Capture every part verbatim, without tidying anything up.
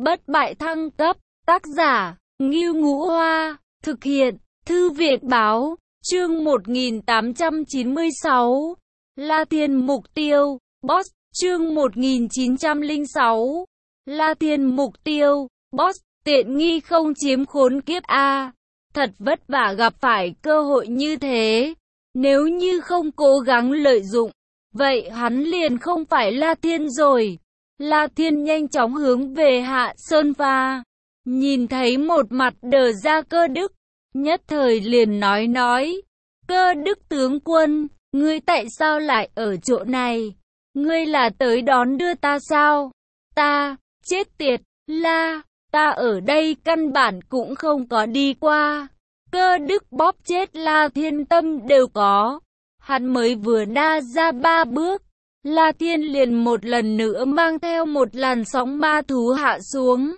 Bất bại thăng cấp, tác giả, Ngưu Ngũ Hoa, thực hiện, Thư viện Báo, chương một nghìn tám trăm chín mươi sáu, La Thiên Mục Tiêu, Boss, chương một nghìn chín trăm lẻ sáu, La Thiên Mục Tiêu, Boss, tiện nghi không chiếm khốn kiếp a, thật vất vả gặp phải cơ hội như thế, nếu như không cố gắng lợi dụng, vậy hắn liền không phải La Thiên rồi. La Thiên nhanh chóng hướng về Hạ Sơn Pha, nhìn thấy một mặt đờ ra Cơ Đức, nhất thời liền nói nói, Cơ Đức tướng quân, ngươi tại sao lại ở chỗ này? Ngươi là tới đón đưa ta sao? Ta, chết tiệt, La, ta ở đây căn bản cũng không có đi qua. Cơ Đức bóp chết La Thiên tâm đều có, hắn mới vừa đa ra ba bước. La Thiên liền một lần nữa mang theo một làn sóng ma thú hạ xuống.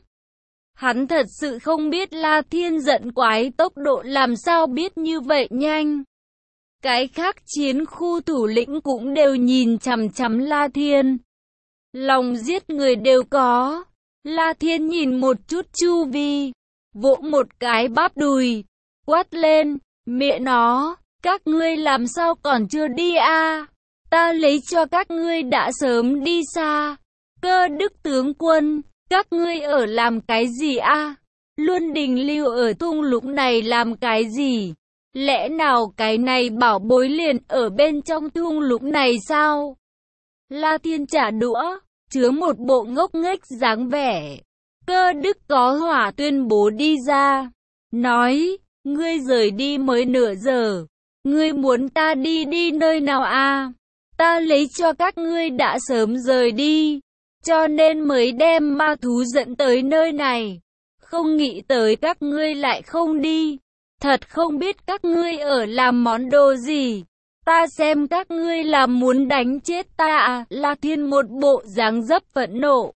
Hắn thật sự không biết La Thiên giận quái tốc độ làm sao biết như vậy nhanh. Cái khác chiến khu thủ lĩnh cũng đều nhìn chằm chằm La Thiên. Lòng giết người đều có. La Thiên nhìn một chút chu vi, vỗ một cái bắp đùi, quát lên, mẹ nó, các ngươi làm sao còn chưa đi a? À? Ta lấy cho các ngươi đã sớm đi xa. Cơ Đức tướng quân, các ngươi ở làm cái gì a? À? Luôn đình lưu ở thung lũng này làm cái gì? Lẽ nào cái này bảo bối liền ở bên trong thung lũng này sao? La Thiên trả đũa, chứa một bộ ngốc nghếch dáng vẻ. Cơ Đức có hỏa tuyên bố đi ra, nói, ngươi rời đi mới nửa giờ, ngươi muốn ta đi đi nơi nào a? À? Ta lấy cho các ngươi đã sớm rời đi, cho nên mới đem ma thú dẫn tới nơi này. Không nghĩ tới các ngươi lại không đi. Thật không biết các ngươi ở làm món đồ gì. Ta xem các ngươi là muốn đánh chết ta à? La Thiên một bộ dáng dấp phẫn nộ.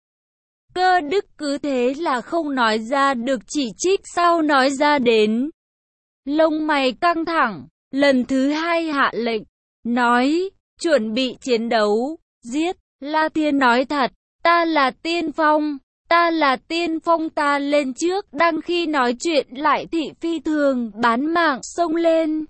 Cơ Đức cứ thế là không nói ra được chỉ trích sao nói ra đến. Lông mày căng thẳng, lần thứ hai hạ lệnh, nói, chuẩn bị chiến đấu, giết. La Thiên nói thật, ta là tiên phong, ta là tiên phong, ta lên trước. Đang khi nói chuyện lại thị phi thường bán mạng xông lên.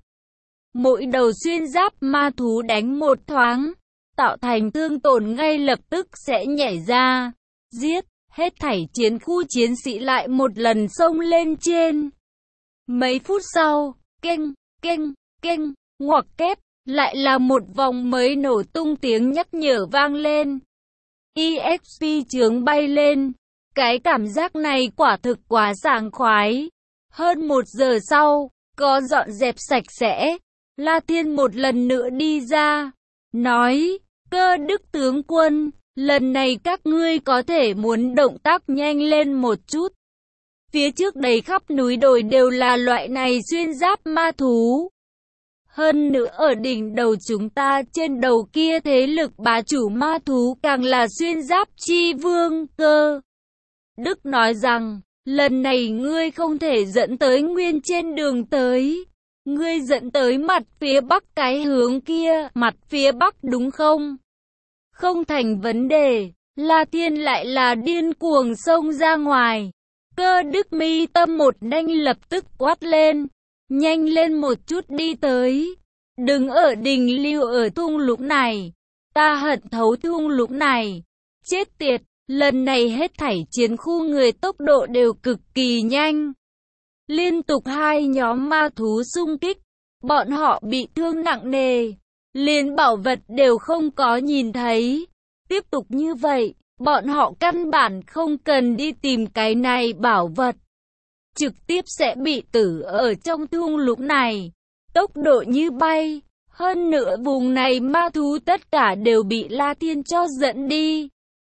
Mỗi đầu xuyên giáp ma thú đánh một thoáng, tạo thành thương tổn ngay lập tức sẽ nhảy ra, giết. Hết thảy chiến khu chiến sĩ lại một lần xông lên trên. Mấy phút sau, keng, keng, keng, ngoặc kép, lại là một vòng mới nổ tung tiếng nhắc nhở vang lên. e ích pê chướng bay lên. Cái cảm giác này quả thực quá sảng khoái. Hơn một giờ sau, có dọn dẹp sạch sẽ. La Thiên một lần nữa đi ra, nói, Cơ Đức tướng quân, lần này các ngươi có thể muốn động tác nhanh lên một chút. Phía trước đầy khắp núi đồi đều là loại này xuyên giáp ma thú. Hơn nữa ở đỉnh đầu chúng ta trên đầu kia thế lực bá chủ ma thú càng là xuyên giáp chi vương. Cơ Đức nói rằng, lần này ngươi không thể dẫn tới nguyên trên đường tới. Ngươi dẫn tới mặt phía bắc cái hướng kia, mặt phía bắc đúng không? Không thành vấn đề. La Thiên lại là điên cuồng xông ra ngoài. Cơ Đức mi tâm một nhanh lập tức quát lên, nhanh lên một chút đi tới. Đừng ở đình lưu ở thung lũng này. Ta hận thấu thung lũng này. Chết tiệt, lần này hết thảy chiến khu người tốc độ đều cực kỳ nhanh. Liên tục hai nhóm ma thú xung kích, bọn họ bị thương nặng nề, liền bảo vật đều không có nhìn thấy. Tiếp tục như vậy, bọn họ căn bản không cần đi tìm cái này bảo vật, trực tiếp sẽ bị tử ở trong thung lũng này. Tốc độ như bay, hơn nữa vùng này ma thú tất cả đều bị La Thiên cho dẫn đi.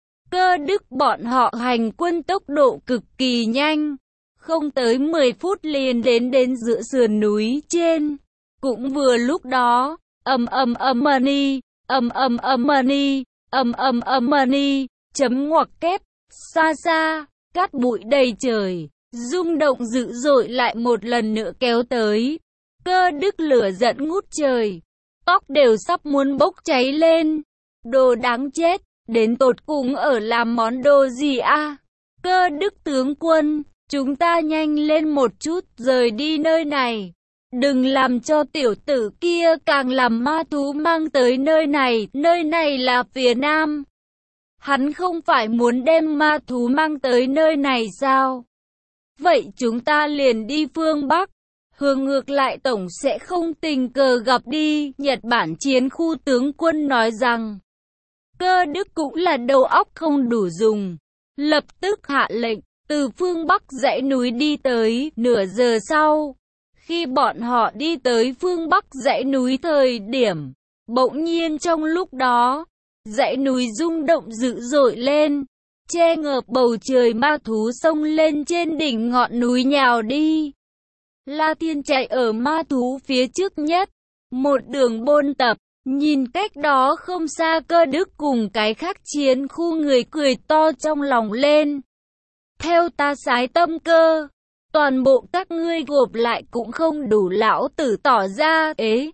Cơ Đức bọn họ hành quân tốc độ cực kỳ nhanh, không tới mười phút liền đến đến giữa sườn núi trên. Cũng vừa lúc đó, ầm ầm ầm money, ầm ầm ầm money, ầm ầm ầm money, chấm ngoặc kép, xa xa, cát bụi đầy trời, rung động dữ dội lại một lần nữa kéo tới. Cơ Đức lửa giận ngút trời, tóc đều sắp muốn bốc cháy lên. Đồ đáng chết, đến tột cùng ở làm món đồ gì a? À? Cơ Đức tướng quân, chúng ta nhanh lên một chút rời đi nơi này. Đừng làm cho tiểu tử kia càng làm ma thú mang tới nơi này, nơi này là phía nam. Hắn không phải muốn đem ma thú mang tới nơi này sao? Vậy chúng ta liền đi phương Bắc. Hướng ngược lại tổng sẽ không tình cờ gặp đi. Nhật Bản chiến khu tướng quân nói rằng, Cơ Đức cũng là đầu óc không đủ dùng. Lập tức hạ lệnh, từ phương Bắc dãy núi đi tới. Nửa giờ sau, khi bọn họ đi tới phương Bắc dãy núi thời điểm, bỗng nhiên trong lúc đó, dãy núi rung động dữ dội lên, che ngợp bầu trời, ma thú xông lên trên đỉnh ngọn núi nhào đi. La Thiên chạy ở ma thú phía trước nhất, một đường bôn tập, nhìn cách đó không xa Cơ Đức cùng cái khác chiến khu người cười to trong lòng lên. Theo ta sái tâm cơ, toàn bộ các ngươi gộp lại cũng không đủ. Lão tử tỏ ra, ế.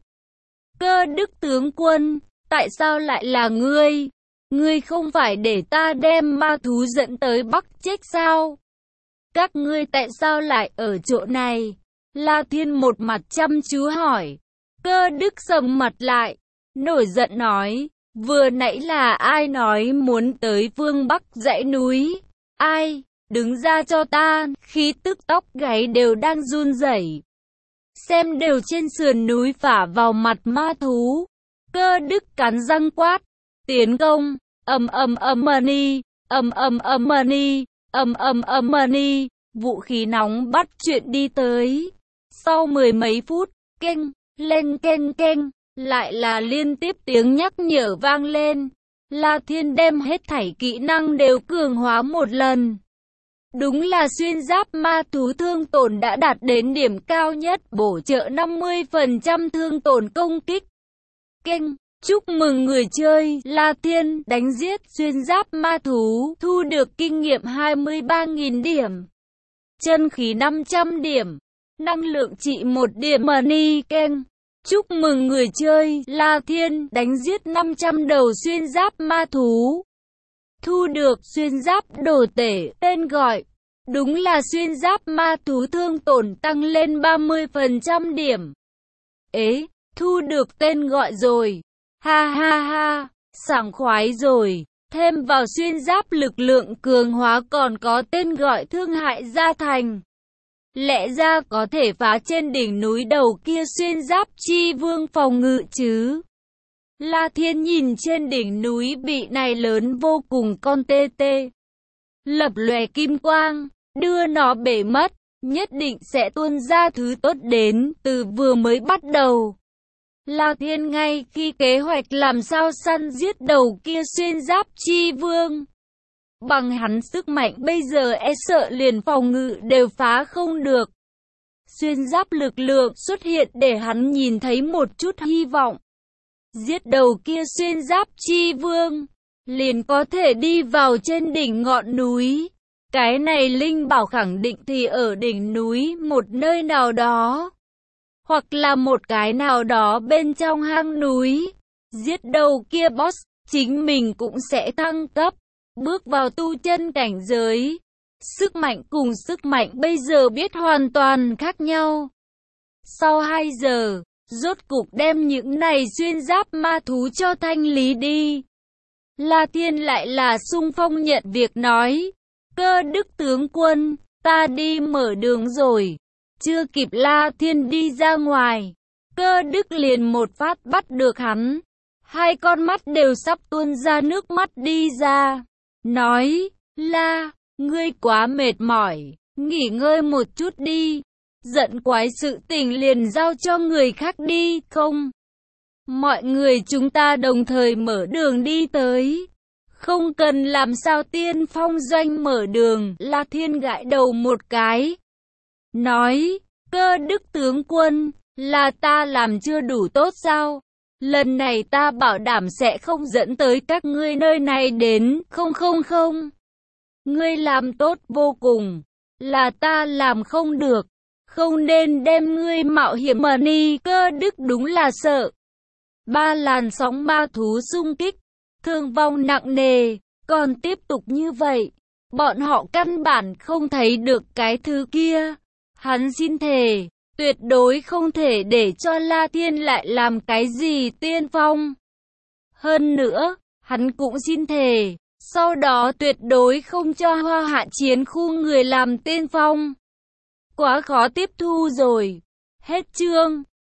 Cơ Đức tướng quân, tại sao lại là ngươi? Ngươi không phải để ta đem ma thú dẫn tới Bắc chết sao? Các ngươi tại sao lại ở chỗ này? La Thiên một mặt chăm chú hỏi. Cơ Đức sầm mặt lại, nổi giận nói, vừa nãy là ai nói muốn tới phương Bắc dãy núi? Ai? Đứng ra cho ta. Khí tức tóc gáy đều đang run rẩy, xem đều trên sườn núi phả vào mặt ma thú. Cơ Đức cắn răng quát, tiến công. Ầm ầm ầm money, ầm ầm ầm money, ầm ầm ầm money. Vũ khí nóng bắt chuyện đi tới. Sau mười mấy phút, keng, lên keng keng, lại là liên tiếp tiếng nhắc nhở vang lên. La Thiên đem hết thảy kỹ năng đều cường hóa một lần. Đúng là xuyên giáp ma thú thương tổn đã đạt đến điểm cao nhất, bổ trợ năm mươi phần trăm thương tổn công kích. Keng, chúc mừng người chơi, La Thiên đánh giết xuyên giáp ma thú, thu được kinh nghiệm hai mươi ba nghìn điểm, chân khí năm trăm điểm, năng lượng trị một điểm money. Keng, chúc mừng người chơi, La Thiên đánh giết năm trăm đầu xuyên giáp ma thú, thu được xuyên giáp đồ tể. Tên gọi, đúng là xuyên giáp ma thú thương tổn tăng lên ba mươi phần trăm điểm. Ế, thu được tên gọi rồi. Ha ha ha, sảng khoái rồi. Thêm vào xuyên giáp lực lượng cường hóa còn có tên gọi thương hại gia thành. Lẽ ra có thể phá trên đỉnh núi đầu kia xuyên giáp chi vương phòng ngự chứ. La Thiên nhìn trên đỉnh núi bị này lớn vô cùng con tê tê, lập lòe kim quang, đưa nó bể mất, nhất định sẽ tuôn ra thứ tốt đến. Từ vừa mới bắt đầu, La Thiên ngay khi kế hoạch làm sao săn giết đầu kia xuyên giáp chi vương. Bằng hắn sức mạnh bây giờ e sợ liền phòng ngự đều phá không được. Xuyên giáp lực lượng xuất hiện để hắn nhìn thấy một chút hy vọng. Giết đầu kia xuyên giáp chi vương, liền có thể đi vào trên đỉnh ngọn núi. Cái này linh bảo khẳng định thì ở đỉnh núi một nơi nào đó, hoặc là một cái nào đó bên trong hang núi. Giết đầu kia boss, chính mình cũng sẽ thăng cấp, bước vào tu chân cảnh giới. Sức mạnh cùng sức mạnh bây giờ biết hoàn toàn khác nhau. Sau hai giờ, rốt cục đem những này xuyên giáp ma thú cho thanh lý đi. La Thiên lại là xung phong nhận việc nói, Cơ Đức tướng quân, ta đi mở đường rồi. Chưa kịp La Thiên đi ra ngoài, Cơ Đức liền một phát bắt được hắn. Hai con mắt đều sắp tuôn ra nước mắt đi ra. Nói, La, ngươi quá mệt mỏi, nghỉ ngơi một chút đi. Giận quái sự tình liền giao cho người khác đi, không? Mọi người chúng ta đồng thời mở đường đi tới. Không cần làm sao tiên phong doanh mở đường. La Thiên gãi đầu một cái, nói, Cơ Đức tướng quân, là ta làm chưa đủ tốt sao? Lần này ta bảo đảm sẽ không dẫn tới các ngươi nơi này đến. Không không không, ngươi làm tốt vô cùng, là ta làm không được, không nên đem ngươi mạo hiểm mà đi. Cơ Đức đúng là sợ. Ba làn sóng ma thú xung kích, thương vong nặng nề, còn tiếp tục như vậy, Bọn họ căn bản không thấy được cái thứ kia. Hắn xin thề, tuyệt đối không thể để cho La Thiên lại làm cái gì tiên phong. Hơn nữa, hắn cũng xin thề, sau đó tuyệt đối không cho Hoa Hạ chiến khu người làm tiên phong. Quá khó tiếp thu rồi. Hết chương.